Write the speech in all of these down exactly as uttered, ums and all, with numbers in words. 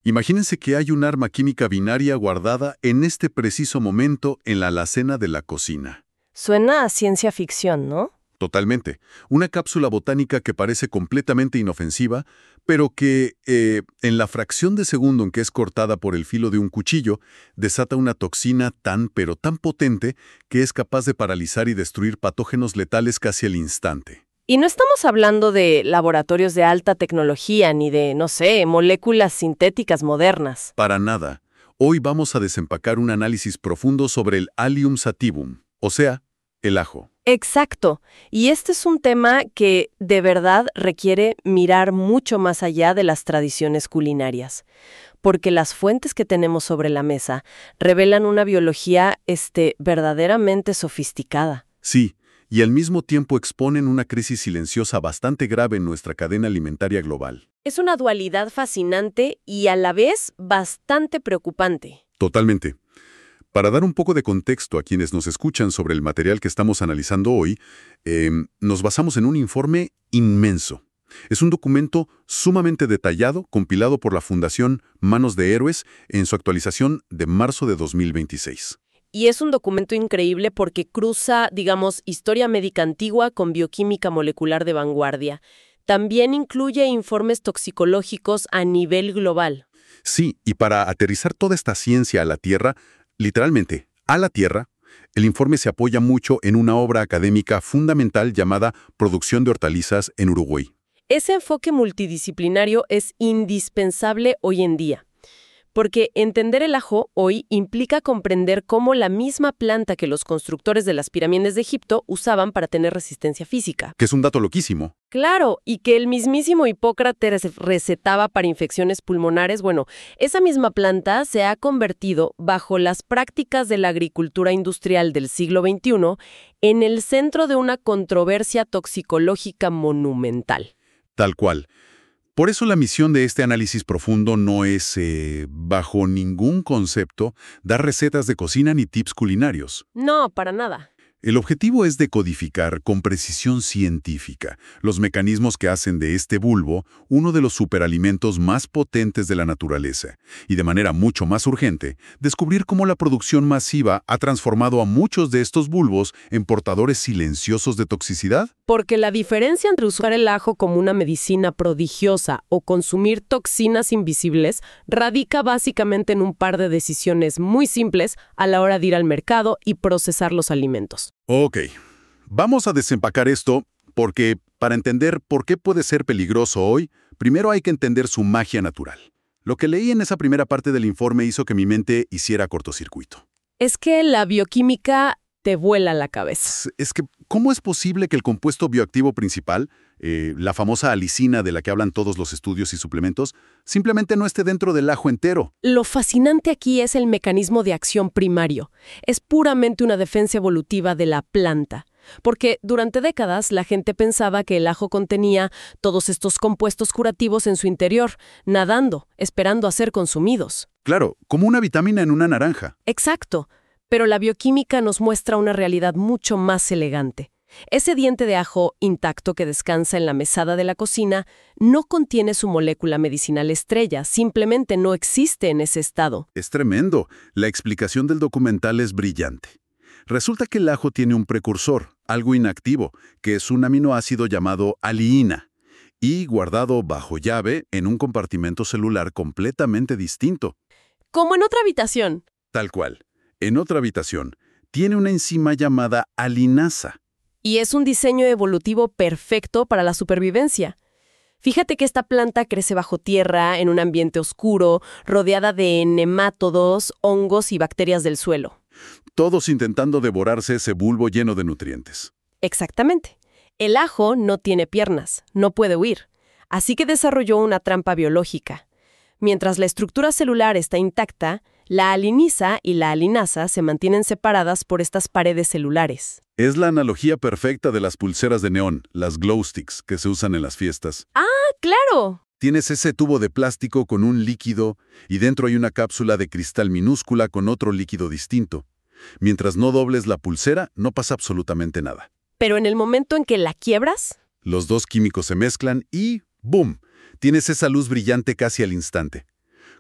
Imagínense que hay un arma química binaria guardada en este preciso momento en la alacena de la cocina. Suena a ciencia ficción, ¿no? Totalmente. Una cápsula botánica que parece completamente inofensiva, pero que, eh, en la fracción de segundo en que es cortada por el filo de un cuchillo, desata una toxina tan pero tan potente que es capaz de paralizar y destruir patógenos letales casi al instante. Y no estamos hablando de laboratorios de alta tecnología ni de, no sé, moléculas sintéticas modernas. Para nada. Hoy vamos a desempacar un análisis profundo sobre el Allium sativum, o sea, el ajo. Exacto. Y este es un tema que de verdad requiere mirar mucho más allá de las tradiciones culinarias, porque las fuentes que tenemos sobre la mesa revelan una biología este, verdaderamente sofisticada. Sí, y al mismo tiempo exponen una crisis silenciosa bastante grave en nuestra cadena alimentaria global. Es una dualidad fascinante y a la vez bastante preocupante. Totalmente. Para dar un poco de contexto a quienes nos escuchan sobre el material que estamos analizando hoy, eh, nos basamos en un informe inmenso. Es un documento sumamente detallado, compilado por la Fundación Manos de Héroes en su actualización de marzo de dos mil veintiséis. Y es un documento increíble porque cruza, digamos, historia médica antigua con bioquímica molecular de vanguardia. También incluye informes toxicológicos a nivel global. Sí, y para aterrizar toda esta ciencia a la Tierra, literalmente, a la Tierra, el informe se apoya mucho en una obra académica fundamental llamada Producción de hortalizas en Uruguay. Ese enfoque multidisciplinario es indispensable hoy en día, porque entender el ajo hoy implica comprender cómo la misma planta que los constructores de las pirámides de Egipto usaban para tener resistencia física. Que es un dato loquísimo. Claro, y que el mismísimo Hipócrates recetaba para infecciones pulmonares. Bueno, esa misma planta se ha convertido, bajo las prácticas de la agricultura industrial del siglo veintiuno, en el centro de una controversia toxicológica monumental. Tal cual. Por eso la misión de este análisis profundo no es, eh, bajo ningún concepto, dar recetas de cocina ni tips culinarios. No, para nada. El objetivo es decodificar con precisión científica los mecanismos que hacen de este bulbo uno de los superalimentos más potentes de la naturaleza y, de manera mucho más urgente, descubrir cómo la producción masiva ha transformado a muchos de estos bulbos en portadores silenciosos de toxicidad. Porque la diferencia entre usar el ajo como una medicina prodigiosa o consumir toxinas invisibles radica básicamente en un par de decisiones muy simples a la hora de ir al mercado y procesar los alimentos. Ok, vamos a desempacar esto porque, para entender por qué puede ser peligroso hoy, primero hay que entender su magia natural. Lo que leí en esa primera parte del informe hizo que mi mente hiciera cortocircuito. Es que la bioquímica te vuela la cabeza. Es que, ¿cómo es posible que el compuesto bioactivo principal, eh, la famosa alicina de la que hablan todos los estudios y suplementos, simplemente no esté dentro del ajo entero? Lo fascinante aquí es el mecanismo de acción primario. Es puramente una defensa evolutiva de la planta. Porque durante décadas la gente pensaba que el ajo contenía todos estos compuestos curativos en su interior, nadando, esperando a ser consumidos. Claro, como una vitamina en una naranja. Exacto. Pero la bioquímica nos muestra una realidad mucho más elegante. Ese diente de ajo intacto que descansa en la mesada de la cocina no contiene su molécula medicinal estrella, simplemente no existe en ese estado. Es tremendo. La explicación del documental es brillante. Resulta que el ajo tiene un precursor, algo inactivo, que es un aminoácido llamado aliina, y guardado bajo llave en un compartimento celular completamente distinto. Como en otra habitación. Tal cual. En otra habitación, tiene una enzima llamada alinasa. Y es un diseño evolutivo perfecto para la supervivencia. Fíjate que esta planta crece bajo tierra, en un ambiente oscuro, rodeada de nemátodos, hongos y bacterias del suelo. Todos intentando devorarse ese bulbo lleno de nutrientes. Exactamente. El ajo no tiene piernas, no puede huir. Así que desarrolló una trampa biológica. Mientras la estructura celular está intacta, la alinisa y la alinasa se mantienen separadas por estas paredes celulares. Es la analogía perfecta de las pulseras de neón, las glow sticks, que se usan en las fiestas. ¡Ah, claro! Tienes ese tubo de plástico con un líquido y dentro hay una cápsula de cristal minúscula con otro líquido distinto. Mientras no dobles la pulsera, no pasa absolutamente nada. Pero en el momento en que la quiebras... Los dos químicos se mezclan y ¡boom! Tienes esa luz brillante casi al instante.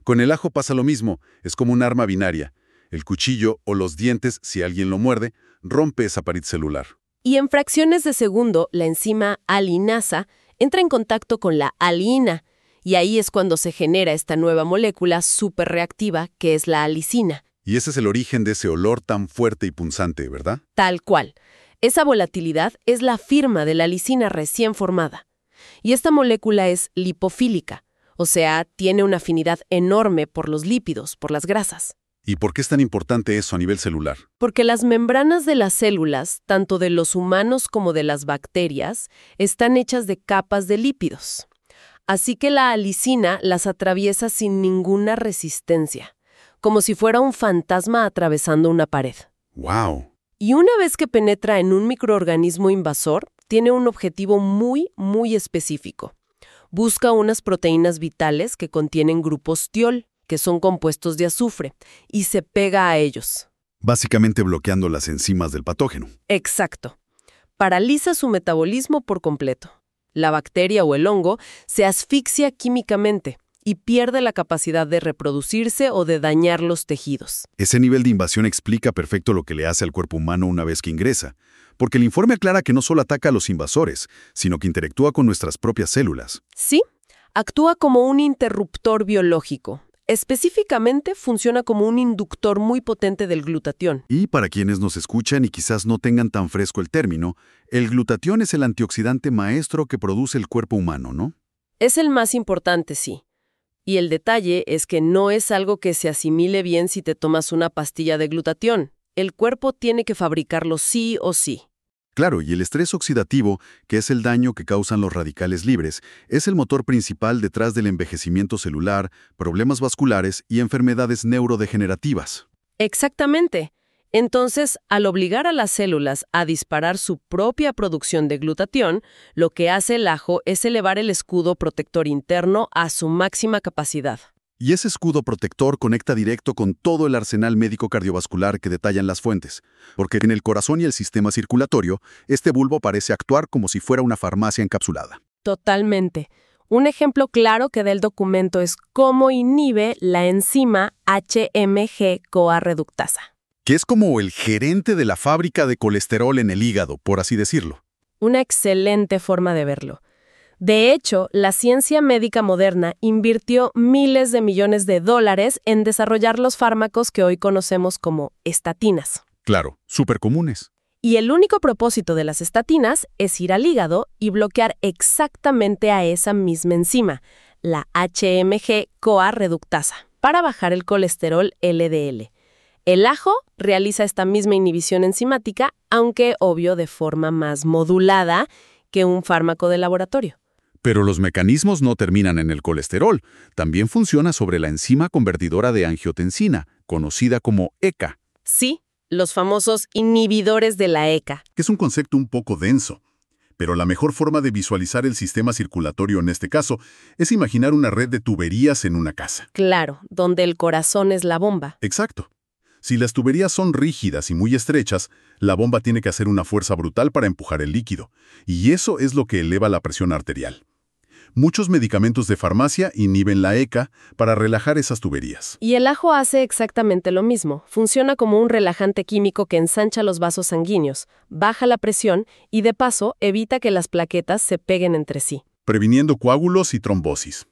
Con el ajo pasa lo mismo, es como un arma binaria. El cuchillo o los dientes, si alguien lo muerde, rompe esa pared celular. Y en fracciones de segundo, la enzima alinasa entra en contacto con la alina, y ahí es cuando se genera esta nueva molécula superreactiva que es la alicina. Y ese es el origen de ese olor tan fuerte y punzante, ¿verdad? Tal cual. Esa volatilidad es la firma de la lisina recién formada. Y esta molécula es lipofílica, o sea, tiene una afinidad enorme por los lípidos, por las grasas. ¿Y por qué es tan importante eso a nivel celular? Porque las membranas de las células, tanto de los humanos como de las bacterias, están hechas de capas de lípidos. Así que la alicina las atraviesa sin ninguna resistencia, como si fuera un fantasma atravesando una pared. ¡Wow! Y una vez que penetra en un microorganismo invasor, tiene un objetivo muy, muy específico. Busca unas proteínas vitales que contienen grupos tiol, que son compuestos de azufre, y se pega a ellos. Básicamente bloqueando las enzimas del patógeno. Exacto. Paraliza su metabolismo por completo. La bacteria o el hongo se asfixia químicamente y pierde la capacidad de reproducirse o de dañar los tejidos. Ese nivel de invasión explica perfecto lo que le hace al cuerpo humano una vez que ingresa, porque el informe aclara que no solo ataca a los invasores, sino que interactúa con nuestras propias células. Sí, actúa como un interruptor biológico. Específicamente funciona como un inductor muy potente del glutatión. Y para quienes nos escuchan y quizás no tengan tan fresco el término, el glutatión es el antioxidante maestro que produce el cuerpo humano, ¿no? Es el más importante, sí. Y el detalle es que no es algo que se asimile bien si te tomas una pastilla de glutatión. El cuerpo tiene que fabricarlo sí o sí. Claro, y el estrés oxidativo, que es el daño que causan los radicales libres, es el motor principal detrás del envejecimiento celular, problemas vasculares y enfermedades neurodegenerativas. Exactamente. Entonces, al obligar a las células a disparar su propia producción de glutatión, lo que hace el ajo es elevar el escudo protector interno a su máxima capacidad. Y ese escudo protector conecta directo con todo el arsenal médico cardiovascular que detallan las fuentes, porque en el corazón y el sistema circulatorio, este bulbo parece actuar como si fuera una farmacia encapsulada. Totalmente. Un ejemplo claro que da el documento es cómo inhibe la enzima H M G-CoA reductasa. Que es como el gerente de la fábrica de colesterol en el hígado, por así decirlo. Una excelente forma de verlo. De hecho, la ciencia médica moderna invirtió miles de millones de dólares en desarrollar los fármacos que hoy conocemos como estatinas. Claro, súper comunes. Y el único propósito de las estatinas es ir al hígado y bloquear exactamente a esa misma enzima, la H M G-CoA reductasa, para bajar el colesterol L D L. El ajo realiza esta misma inhibición enzimática, aunque obvio de forma más modulada que un fármaco de laboratorio. Pero los mecanismos no terminan en el colesterol. También funciona sobre la enzima convertidora de angiotensina, conocida como E C A. Sí, los famosos inhibidores de la E C A. Que es un concepto un poco denso. Pero la mejor forma de visualizar el sistema circulatorio en este caso es imaginar una red de tuberías en una casa. Claro, donde el corazón es la bomba. Exacto. Si las tuberías son rígidas y muy estrechas, la bomba tiene que hacer una fuerza brutal para empujar el líquido, y eso es lo que eleva la presión arterial. Muchos medicamentos de farmacia inhiben la E C A para relajar esas tuberías. Y el ajo hace exactamente lo mismo. Funciona como un relajante químico que ensancha los vasos sanguíneos, baja la presión y, de paso, evita que las plaquetas se peguen entre sí. Previniendo coágulos y trombosis.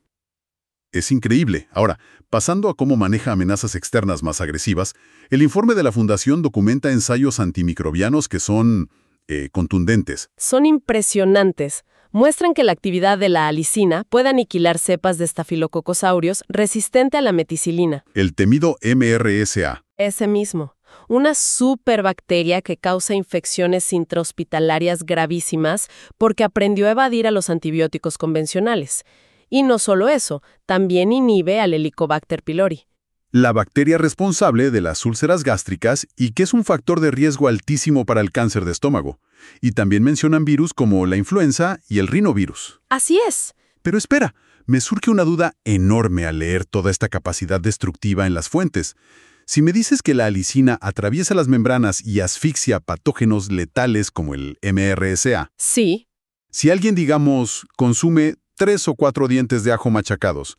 Es increíble. Ahora, pasando a cómo maneja amenazas externas más agresivas, el informe de la Fundación documenta ensayos antimicrobianos que son eh, contundentes. Son impresionantes. Muestran que la actividad de la alicina puede aniquilar cepas de estafilococosaurios resistente a la meticilina. El temido M R S A. Ese mismo. Una superbacteria que causa infecciones intrahospitalarias gravísimas porque aprendió a evadir a los antibióticos convencionales. Y no solo eso, también inhibe al Helicobacter pylori. La bacteria responsable de las úlceras gástricas y que es un factor de riesgo altísimo para el cáncer de estómago. Y también mencionan virus como la influenza y el rinovirus. Así es. Pero espera, me surge una duda enorme al leer toda esta capacidad destructiva en las fuentes. Si me dices que la alicina atraviesa las membranas y asfixia patógenos letales como el M R S A. Sí. Si alguien, digamos, consume tres o cuatro dientes de ajo machacados,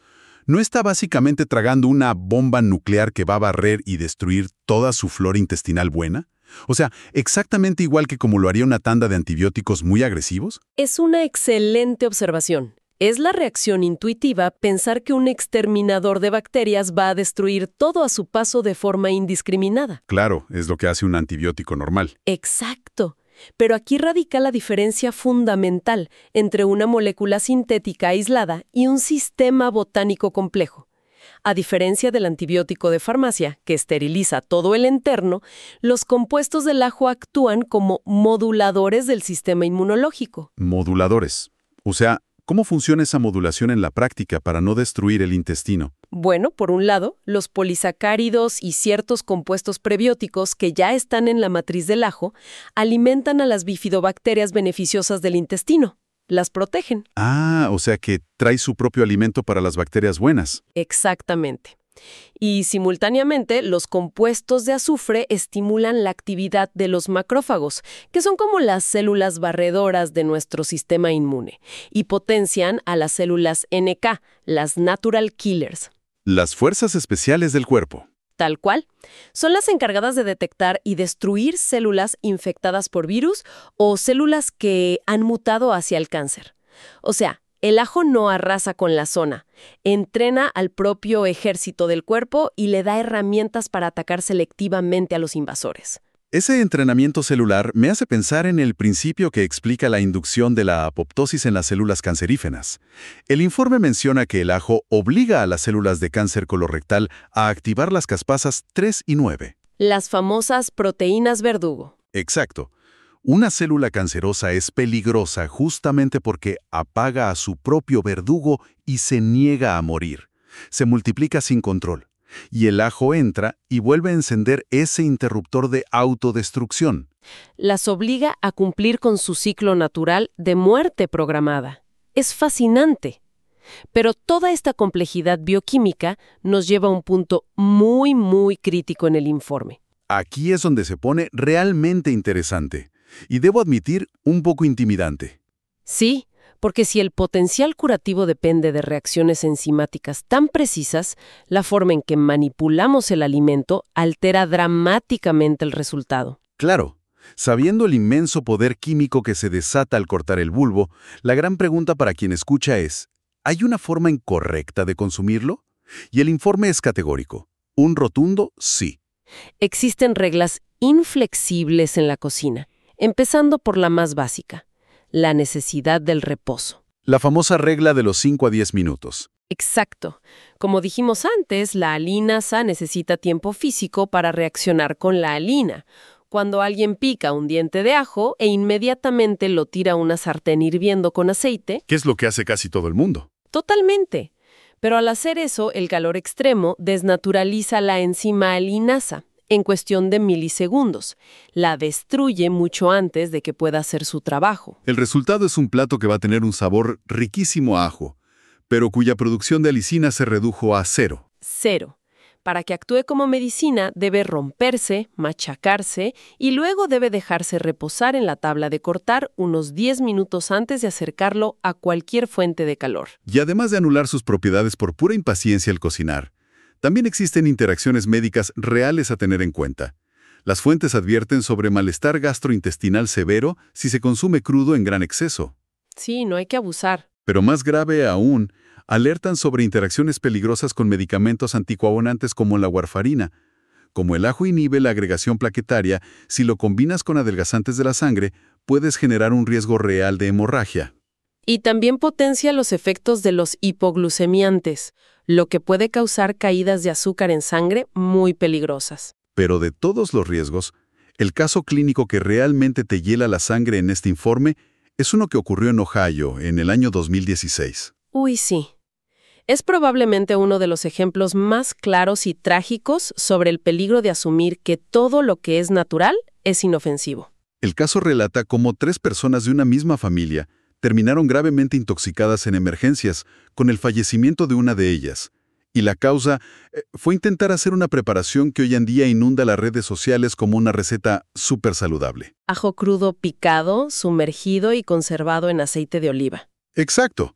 ¿No está básicamente tragando una bomba nuclear que va a barrer y destruir toda su flora intestinal buena? O sea, exactamente igual que como lo haría una tanda de antibióticos muy agresivos. Es una excelente observación. Es la reacción intuitiva pensar que un exterminador de bacterias va a destruir todo a su paso de forma indiscriminada. Claro, es lo que hace un antibiótico normal. Exacto. Pero aquí radica la diferencia fundamental entre una molécula sintética aislada y un sistema botánico complejo. A diferencia del antibiótico de farmacia, que esteriliza todo el entorno, los compuestos del ajo actúan como moduladores del sistema inmunológico. Moduladores. O sea, ¿cómo funciona esa modulación en la práctica para no destruir el intestino? Bueno, por un lado, los polisacáridos y ciertos compuestos prebióticos que ya están en la matriz del ajo alimentan a las bifidobacterias beneficiosas del intestino. Las protegen. Ah, o sea que trae su propio alimento para las bacterias buenas. Exactamente. Y simultáneamente, los compuestos de azufre estimulan la actividad de los macrófagos, que son como las células barredoras de nuestro sistema inmune, y potencian a las células N K, las natural killers. Las fuerzas especiales del cuerpo. Tal cual. Son las encargadas de detectar y destruir células infectadas por virus o células que han mutado hacia el cáncer. O sea, el ajo no arrasa con la zona, entrena al propio ejército del cuerpo y le da herramientas para atacar selectivamente a los invasores. Ese entrenamiento celular me hace pensar en el principio que explica la inducción de la apoptosis en las células cancerígenas. El informe menciona que el ajo obliga a las células de cáncer colorectal a activar las caspasas tres y nueve. Las famosas proteínas verdugo. Exacto. Una célula cancerosa es peligrosa justamente porque apaga a su propio verdugo y se niega a morir. Se multiplica sin control. Y el ajo entra y vuelve a encender ese interruptor de autodestrucción. Las obliga a cumplir con su ciclo natural de muerte programada. Es fascinante. Pero toda esta complejidad bioquímica nos lleva a un punto muy, muy crítico en el informe. Aquí es donde se pone realmente interesante. Y debo admitir, un poco intimidante. Sí, porque si el potencial curativo depende de reacciones enzimáticas tan precisas, la forma en que manipulamos el alimento altera dramáticamente el resultado. Claro, sabiendo el inmenso poder químico que se desata al cortar el bulbo, la gran pregunta para quien escucha es, ¿hay una forma incorrecta de consumirlo? Y el informe es categórico. Un rotundo sí. Existen reglas inflexibles en la cocina, empezando por la más básica. La necesidad del reposo. La famosa regla de los cinco a diez minutos. Exacto. Como dijimos antes, la alinasa necesita tiempo físico para reaccionar con la alina. Cuando alguien pica un diente de ajo e inmediatamente lo tira a una sartén hirviendo con aceite... ¿Qué es lo que hace casi todo el mundo? Totalmente. Pero al hacer eso, el calor extremo desnaturaliza la enzima alinasa en cuestión de milisegundos. La destruye mucho antes de que pueda hacer su trabajo. El resultado es un plato que va a tener un sabor riquísimo a ajo, pero cuya producción de alicina se redujo a cero. Cero. Para que actúe como medicina, debe romperse, machacarse y luego debe dejarse reposar en la tabla de cortar unos diez minutos antes de acercarlo a cualquier fuente de calor. Y además de anular sus propiedades por pura impaciencia al cocinar, también existen interacciones médicas reales a tener en cuenta. Las fuentes advierten sobre malestar gastrointestinal severo si se consume crudo en gran exceso. Sí, no hay que abusar. Pero más grave aún, alertan sobre interacciones peligrosas con medicamentos anticoagulantes como la warfarina. Como el ajo inhibe la agregación plaquetaria, si lo combinas con adelgazantes de la sangre, puedes generar un riesgo real de hemorragia. Y también potencia los efectos de los hipoglucemiantes, lo que puede causar caídas de azúcar en sangre muy peligrosas. Pero de todos los riesgos, el caso clínico que realmente te hiela la sangre en este informe es uno que ocurrió en Ohio en el año dos mil dieciséis. Uy, sí. Es probablemente uno de los ejemplos más claros y trágicos sobre el peligro de asumir que todo lo que es natural es inofensivo. El caso relata cómo tres personas de una misma familia terminaron gravemente intoxicadas en emergencias, con el fallecimiento de una de ellas. Y la causa eh, fue intentar hacer una preparación que hoy en día inunda las redes sociales como una receta súper saludable. Ajo crudo picado, sumergido y conservado en aceite de oliva. Exacto.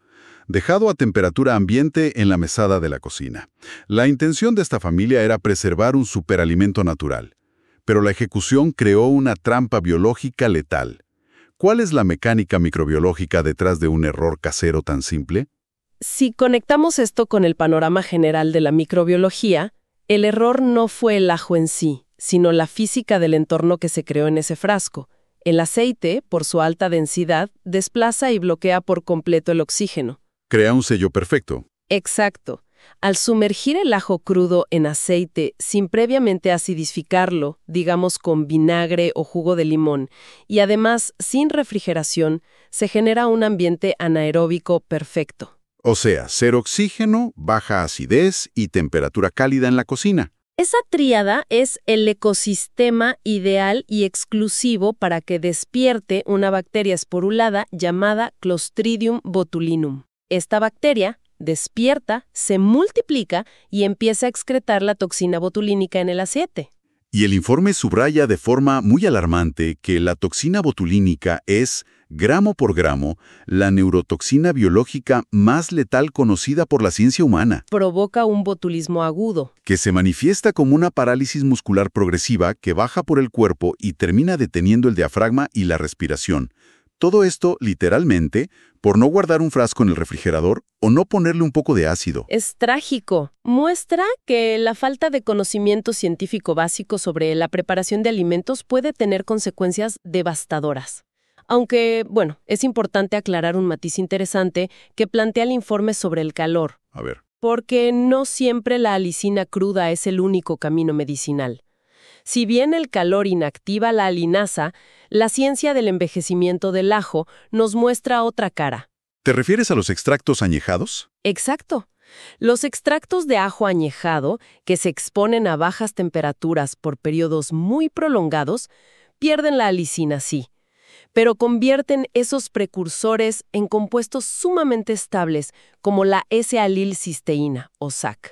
dejado a temperatura ambiente en la mesada de la cocina. La intención de esta familia era preservar un superalimento natural, pero la ejecución creó una trampa biológica letal. ¿Cuál es la mecánica microbiológica detrás de un error casero tan simple? Si conectamos esto con el panorama general de la microbiología, el error no fue el ajo en sí, sino la física del entorno que se creó en ese frasco. El aceite, por su alta densidad, desplaza y bloquea por completo el oxígeno. Crea un sello perfecto. Exacto. Al sumergir el ajo crudo en aceite sin previamente acidificarlo, digamos con vinagre o jugo de limón, y además sin refrigeración, se genera un ambiente anaeróbico perfecto. O sea, cero oxígeno, baja acidez y temperatura cálida en la cocina. Esa tríada es el ecosistema ideal y exclusivo para que despierte una bacteria esporulada llamada Clostridium botulinum. Esta bacteria despierta, se multiplica y empieza a excretar la toxina botulínica en el aceite. Y el informe subraya de forma muy alarmante que la toxina botulínica es, gramo por gramo, la neurotoxina biológica más letal conocida por la ciencia humana. Provoca un botulismo agudo, Que se manifiesta como una parálisis muscular progresiva que baja por el cuerpo y termina deteniendo el diafragma y la respiración. Todo esto, literalmente, por no guardar un frasco en el refrigerador o no ponerle un poco de ácido. Es trágico. Muestra que la falta de conocimiento científico básico sobre la preparación de alimentos puede tener consecuencias devastadoras. Aunque, bueno, es importante aclarar un matiz interesante que plantea el informe sobre el calor. A ver. Porque no siempre la alicina cruda es el único camino medicinal. Si bien el calor inactiva la alinasa, la ciencia del envejecimiento del ajo nos muestra otra cara. ¿Te refieres a los extractos añejados? Exacto. Los extractos de ajo añejado, que se exponen a bajas temperaturas por periodos muy prolongados, pierden la alicina, sí, pero convierten esos precursores en compuestos sumamente estables, como la S-alilcisteína, o S A C.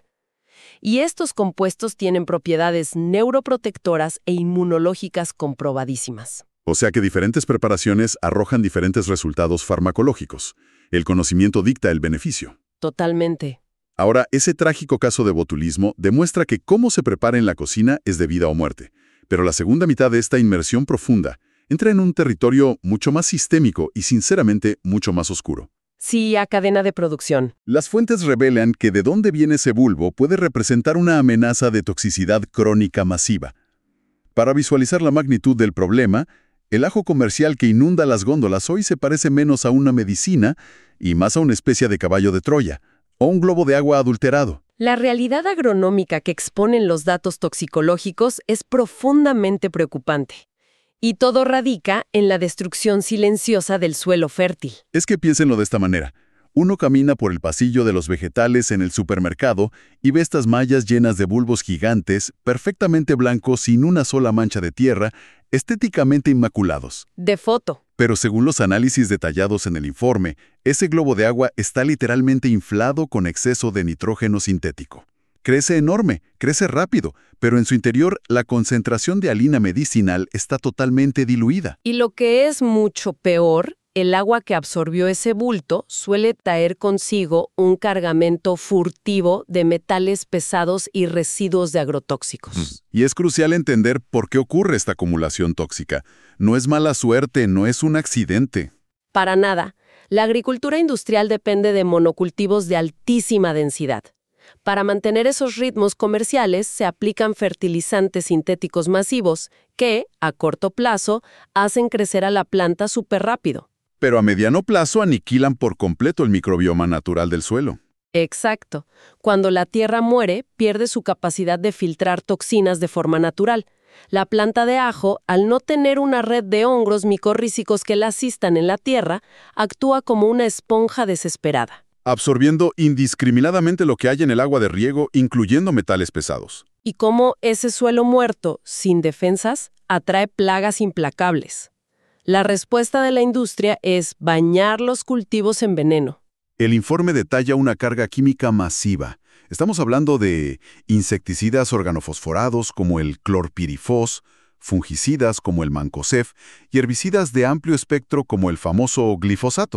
Y estos compuestos tienen propiedades neuroprotectoras e inmunológicas comprobadísimas. O sea que diferentes preparaciones arrojan diferentes resultados farmacológicos. El conocimiento dicta el beneficio. Totalmente. Ahora, ese trágico caso de botulismo demuestra que cómo se prepara en la cocina es de vida o muerte. Pero la segunda mitad de esta inmersión profunda entra en un territorio mucho más sistémico y, sinceramente, mucho más oscuro. Sí, a cadena de producción. Las fuentes revelan que de dónde viene ese bulbo puede representar una amenaza de toxicidad crónica masiva. Para visualizar la magnitud del problema, el ajo comercial que inunda las góndolas hoy se parece menos a una medicina y más a una especie de caballo de Troya, o un globo de agua adulterado. La realidad agronómica que exponen los datos toxicológicos es profundamente preocupante. Y todo radica en la destrucción silenciosa del suelo fértil. Es que piénsenlo de esta manera. Uno camina por el pasillo de los vegetales en el supermercado y ve estas mallas llenas de bulbos gigantes, perfectamente blancos sin una sola mancha de tierra, estéticamente inmaculados. De foto. Pero según los análisis detallados en el informe, ese globo de agua está literalmente inflado con exceso de nitrógeno sintético. Crece enorme, crece rápido, pero en su interior la concentración de alina medicinal está totalmente diluida. Y lo que es mucho peor, el agua que absorbió ese bulto suele traer consigo un cargamento furtivo de metales pesados y residuos de agrotóxicos. Y es crucial entender por qué ocurre esta acumulación tóxica. No es mala suerte, no es un accidente. Para nada. La agricultura industrial depende de monocultivos de altísima densidad. Para mantener esos ritmos comerciales se aplican fertilizantes sintéticos masivos que, a corto plazo, hacen crecer a la planta súper rápido. Pero a mediano plazo aniquilan por completo el microbioma natural del suelo. Exacto. Cuando la tierra muere, pierde su capacidad de filtrar toxinas de forma natural. La planta de ajo, al no tener una red de hongos micorrízicos que la asistan en la tierra, actúa como una esponja desesperada, absorbiendo indiscriminadamente lo que hay en el agua de riego, incluyendo metales pesados. Y como ese suelo muerto, sin defensas, atrae plagas implacables. La respuesta de la industria es bañar los cultivos en veneno. El informe detalla una carga química masiva. Estamos hablando de insecticidas organofosforados como el clorpirifos, fungicidas como el mancozeb y herbicidas de amplio espectro como el famoso glifosato.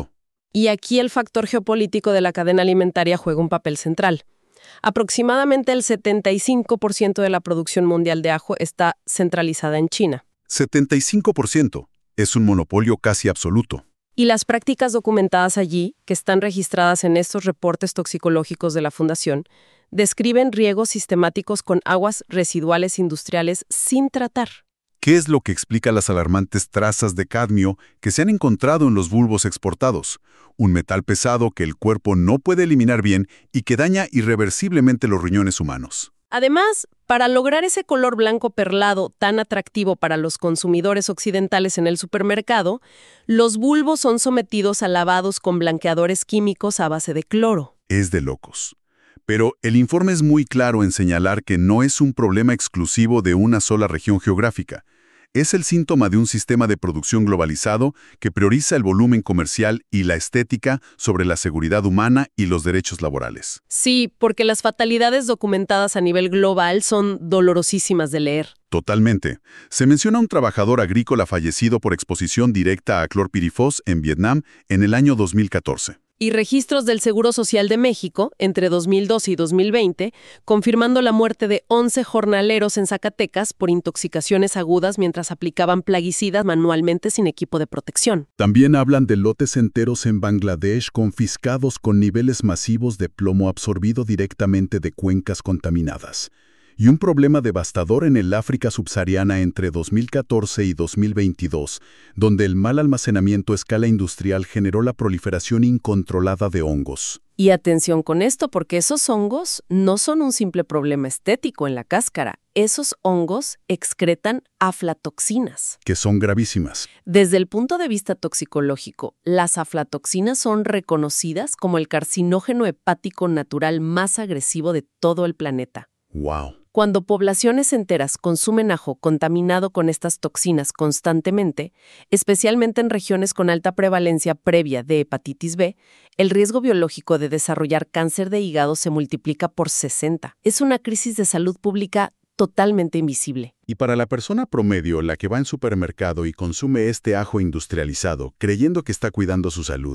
Y aquí el factor geopolítico de la cadena alimentaria juega un papel central. Aproximadamente el setenta y cinco por ciento de la producción mundial de ajo está centralizada en China. setenta y cinco por ciento. Es un monopolio casi absoluto. Y las prácticas documentadas allí, que están registradas en estos reportes toxicológicos de la Fundación, describen riegos sistemáticos con aguas residuales industriales sin tratar. ¿Qué es lo que explica las alarmantes trazas de cadmio que se han encontrado en los bulbos exportados? Un metal pesado que el cuerpo no puede eliminar bien y que daña irreversiblemente los riñones humanos. Además, para lograr ese color blanco perlado tan atractivo para los consumidores occidentales en el supermercado, los bulbos son sometidos a lavados con blanqueadores químicos a base de cloro. Es de locos. Pero el informe es muy claro en señalar que no es un problema exclusivo de una sola región geográfica. Es el síntoma de un sistema de producción globalizado que prioriza el volumen comercial y la estética sobre la seguridad humana y los derechos laborales. Sí, porque las fatalidades documentadas a nivel global son dolorosísimas de leer. Totalmente. Se menciona un trabajador agrícola fallecido por exposición directa a clorpirifos en Vietnam en el año dos mil catorce. Y registros del Seguro Social de México, entre dos mil doce y dos mil veinte, confirmando la muerte de once jornaleros en Zacatecas por intoxicaciones agudas mientras aplicaban plaguicidas manualmente sin equipo de protección. También hablan de lotes enteros en Bangladesh confiscados con niveles masivos de plomo absorbido directamente de cuencas contaminadas. Y un problema devastador en el África subsahariana entre dos mil catorce y dos mil veintidós, donde el mal almacenamiento a escala industrial generó la proliferación incontrolada de hongos. Y atención con esto, porque esos hongos no son un simple problema estético en la cáscara. Esos hongos excretan aflatoxinas, Que son gravísimas. Desde el punto de vista toxicológico, las aflatoxinas son reconocidas como el carcinógeno hepático natural más agresivo de todo el planeta. ¡Wow! Cuando poblaciones enteras consumen ajo contaminado con estas toxinas constantemente, especialmente en regiones con alta prevalencia previa de hepatitis B, el riesgo biológico de desarrollar cáncer de hígado se multiplica por sesenta. Es una crisis de salud pública totalmente invisible. Y para la persona promedio, la que va en supermercado y consume este ajo industrializado, creyendo que está cuidando su salud,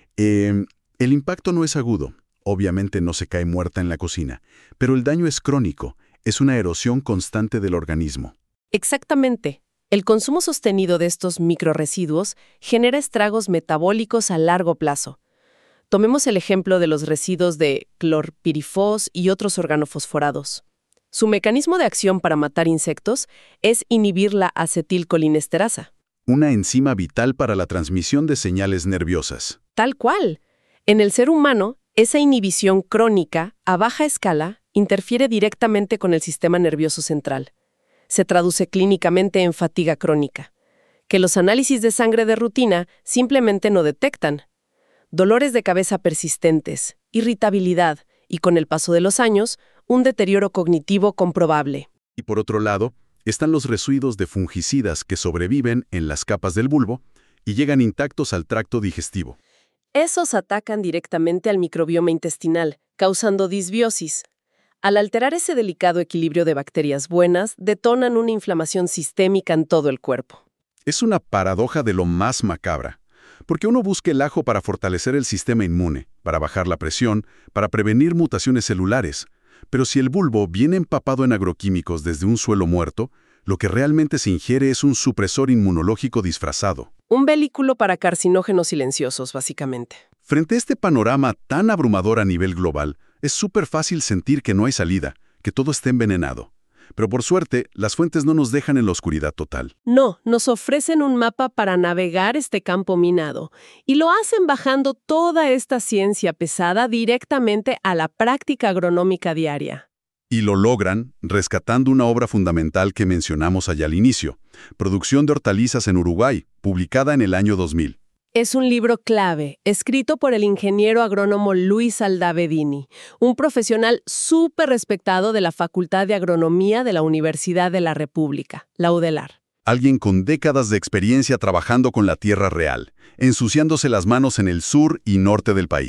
eh, el impacto no es agudo. Obviamente no se cae muerta en la cocina, pero el daño es crónico. Es una erosión constante del organismo. Exactamente. El consumo sostenido de estos microresiduos genera estragos metabólicos a largo plazo. Tomemos el ejemplo de los residuos de clorpirifos y otros organofosforados. Su mecanismo de acción para matar insectos es inhibir la acetilcolinesterasa. Una enzima vital para la transmisión de señales nerviosas. Tal cual. En el ser humano, esa inhibición crónica, a baja escala, interfiere directamente con el sistema nervioso central. Se traduce clínicamente en fatiga crónica, que los análisis de sangre de rutina simplemente no detectan. Dolores de cabeza persistentes, irritabilidad y, con el paso de los años, un deterioro cognitivo comprobable. Y por otro lado, están los residuos de fungicidas que sobreviven en las capas del bulbo y llegan intactos al tracto digestivo. Esos atacan directamente al microbioma intestinal, causando disbiosis. Al alterar ese delicado equilibrio de bacterias buenas, detonan una inflamación sistémica en todo el cuerpo. Es una paradoja de lo más macabra, porque uno busca el ajo para fortalecer el sistema inmune, para bajar la presión, para prevenir mutaciones celulares. Pero si el bulbo viene empapado en agroquímicos desde un suelo muerto, lo que realmente se ingiere es un supresor inmunológico disfrazado. Un vehículo para carcinógenos silenciosos, básicamente. Frente a este panorama tan abrumador a nivel global, es súper fácil sentir que no hay salida, que todo está envenenado. Pero por suerte, las fuentes no nos dejan en la oscuridad total. No, nos ofrecen un mapa para navegar este campo minado. Y lo hacen bajando toda esta ciencia pesada directamente a la práctica agronómica diaria. Y lo logran rescatando una obra fundamental que mencionamos allá al inicio, Producción de hortalizas en Uruguay, publicada en el año dos mil. Es un libro clave, escrito por el ingeniero agrónomo Luis Aldavedini, un profesional súper respetado de la Facultad de Agronomía de la Universidad de la República, la UDELAR. Alguien con décadas de experiencia trabajando con la tierra real, ensuciándose las manos en el sur y norte del país.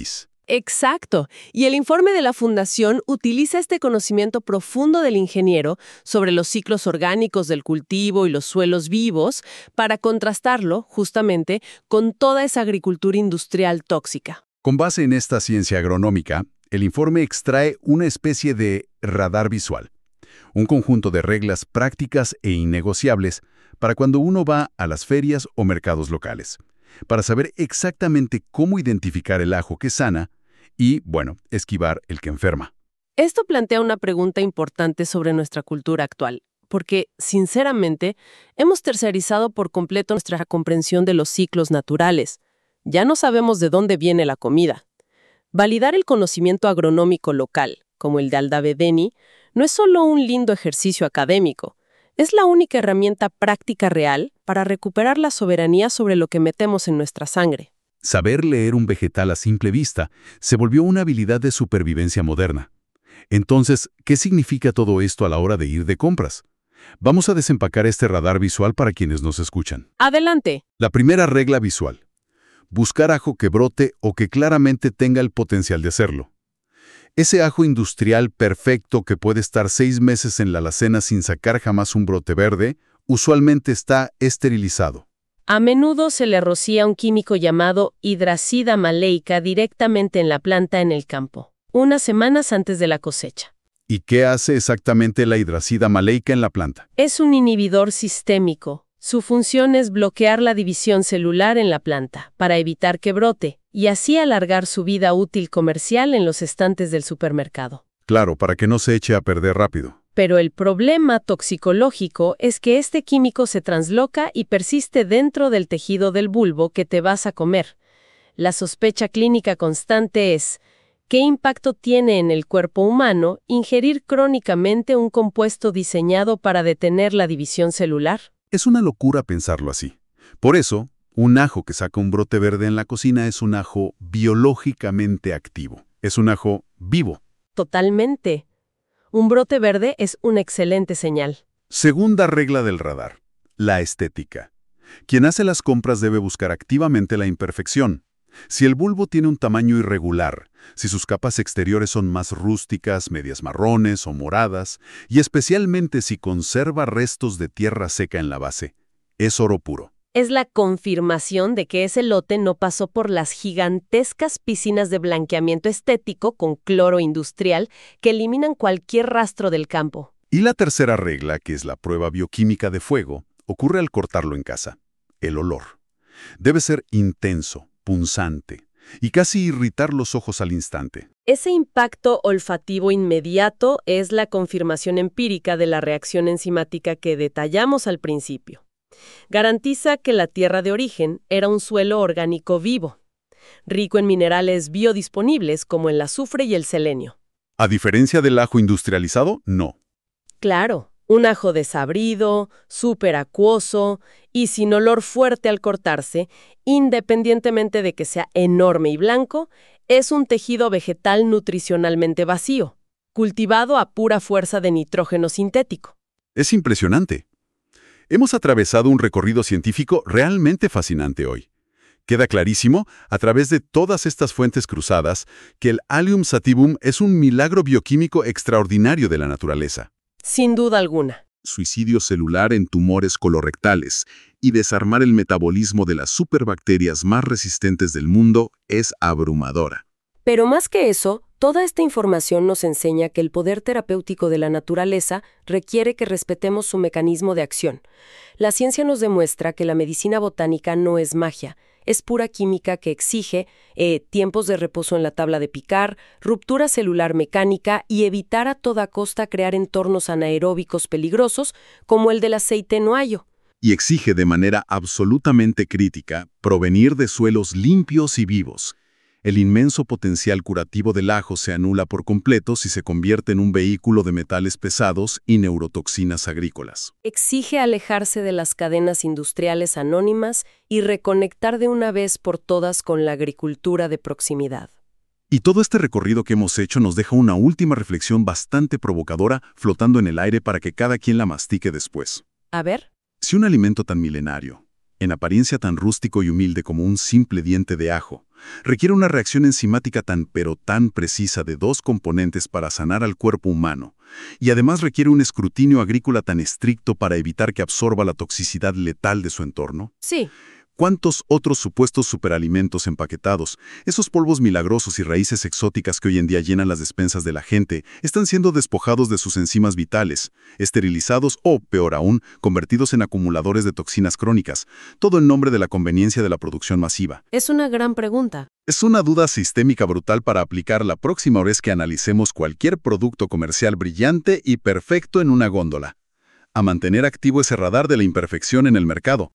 Exacto. Y el informe de la Fundación utiliza este conocimiento profundo del ingeniero sobre los ciclos orgánicos del cultivo y los suelos vivos para contrastarlo, justamente, con toda esa agricultura industrial tóxica. Con base en esta ciencia agronómica, el informe extrae una especie de radar visual, un conjunto de reglas prácticas e innegociables para cuando uno va a las ferias o mercados locales, para saber exactamente cómo identificar el ajo que sana y, bueno, esquivar el que enferma. Esto plantea una pregunta importante sobre nuestra cultura actual, porque, sinceramente, hemos tercerizado por completo nuestra comprensión de los ciclos naturales. Ya no sabemos de dónde viene la comida. Validar el conocimiento agronómico local, como el de Aldavedeni, no es solo un lindo ejercicio académico, es la única herramienta práctica real para recuperar la soberanía sobre lo que metemos en nuestra sangre. Saber leer un vegetal a simple vista se volvió una habilidad de supervivencia moderna. Entonces, ¿qué significa todo esto a la hora de ir de compras? Vamos a desempacar este radar visual para quienes nos escuchan. Adelante. La primera regla visual: buscar ajo que brote o que claramente tenga el potencial de hacerlo. Ese ajo industrial perfecto que puede estar seis meses en la alacena sin sacar jamás un brote verde, usualmente está esterilizado. A menudo se le rocía un químico llamado hidracida maleica directamente en la planta en el campo, unas semanas antes de la cosecha. ¿Y qué hace exactamente la hidracida maleica en la planta? Es un inhibidor sistémico. Su función es bloquear la división celular en la planta, para evitar que brote, y así alargar su vida útil comercial en los estantes del supermercado. Claro, para que no se eche a perder rápido. Pero el problema toxicológico es que este químico se transloca y persiste dentro del tejido del bulbo que te vas a comer. La sospecha clínica constante es: ¿qué impacto tiene en el cuerpo humano ingerir crónicamente un compuesto diseñado para detener la división celular? Es una locura pensarlo así. Por eso, un ajo que saca un brote verde en la cocina es un ajo biológicamente activo. Es un ajo vivo. Totalmente. Un brote verde es una excelente señal. Segunda regla del radar: la estética. Quien hace las compras debe buscar activamente la imperfección. Si el bulbo tiene un tamaño irregular, si sus capas exteriores son más rústicas, medias marrones o moradas, y especialmente si conserva restos de tierra seca en la base, es oro puro. Es la confirmación de que ese lote no pasó por las gigantescas piscinas de blanqueamiento estético con cloro industrial que eliminan cualquier rastro del campo. Y la tercera regla, que es la prueba bioquímica de fuego, ocurre al cortarlo en casa: el olor. Debe ser intenso, punzante, y casi irritar los ojos al instante. Ese impacto olfativo inmediato es la confirmación empírica de la reacción enzimática que detallamos al principio. Garantiza que la tierra de origen era un suelo orgánico vivo, rico en minerales biodisponibles como el azufre y el selenio. A diferencia del ajo industrializado, no. Claro, un ajo desabrido, súper acuoso y sin olor fuerte al cortarse, independientemente de que sea enorme y blanco, es un tejido vegetal nutricionalmente vacío, cultivado a pura fuerza de nitrógeno sintético. Es impresionante. Hemos atravesado un recorrido científico realmente fascinante hoy. Queda clarísimo, a través de todas estas fuentes cruzadas, que el Allium sativum es un milagro bioquímico extraordinario de la naturaleza. Sin duda alguna. Suicidio celular en tumores colorectales y desarmar el metabolismo de las superbacterias más resistentes del mundo es abrumadora. Pero más que eso, toda esta información nos enseña que el poder terapéutico de la naturaleza requiere que respetemos su mecanismo de acción. La ciencia nos demuestra que la medicina botánica no es magia, es pura química que exige eh, tiempos de reposo en la tabla de picar, ruptura celular mecánica y evitar a toda costa crear entornos anaeróbicos peligrosos como el del aceite en Ohio. Y exige de manera absolutamente crítica provenir de suelos limpios y vivos. El inmenso potencial curativo del ajo se anula por completo si se convierte en un vehículo de metales pesados y neurotoxinas agrícolas. Exige alejarse de las cadenas industriales anónimas y reconectar de una vez por todas con la agricultura de proximidad. Y todo este recorrido que hemos hecho nos deja una última reflexión bastante provocadora flotando en el aire para que cada quien la mastique después. A ver. Si un alimento tan milenario, en apariencia tan rústico y humilde como un simple diente de ajo, requiere una reacción enzimática tan pero tan precisa de dos componentes para sanar al cuerpo humano, y además requiere un escrutinio agrícola tan estricto para evitar que absorba la toxicidad letal de su entorno. Sí. ¿Cuántos otros supuestos superalimentos empaquetados, esos polvos milagrosos y raíces exóticas que hoy en día llenan las despensas de la gente, están siendo despojados de sus enzimas vitales, esterilizados o, peor aún, convertidos en acumuladores de toxinas crónicas, todo en nombre de la conveniencia de la producción masiva? Es una gran pregunta. Es una duda sistémica brutal para aplicar la próxima vez que analicemos cualquier producto comercial brillante y perfecto en una góndola. A mantener activo ese radar de la imperfección en el mercado,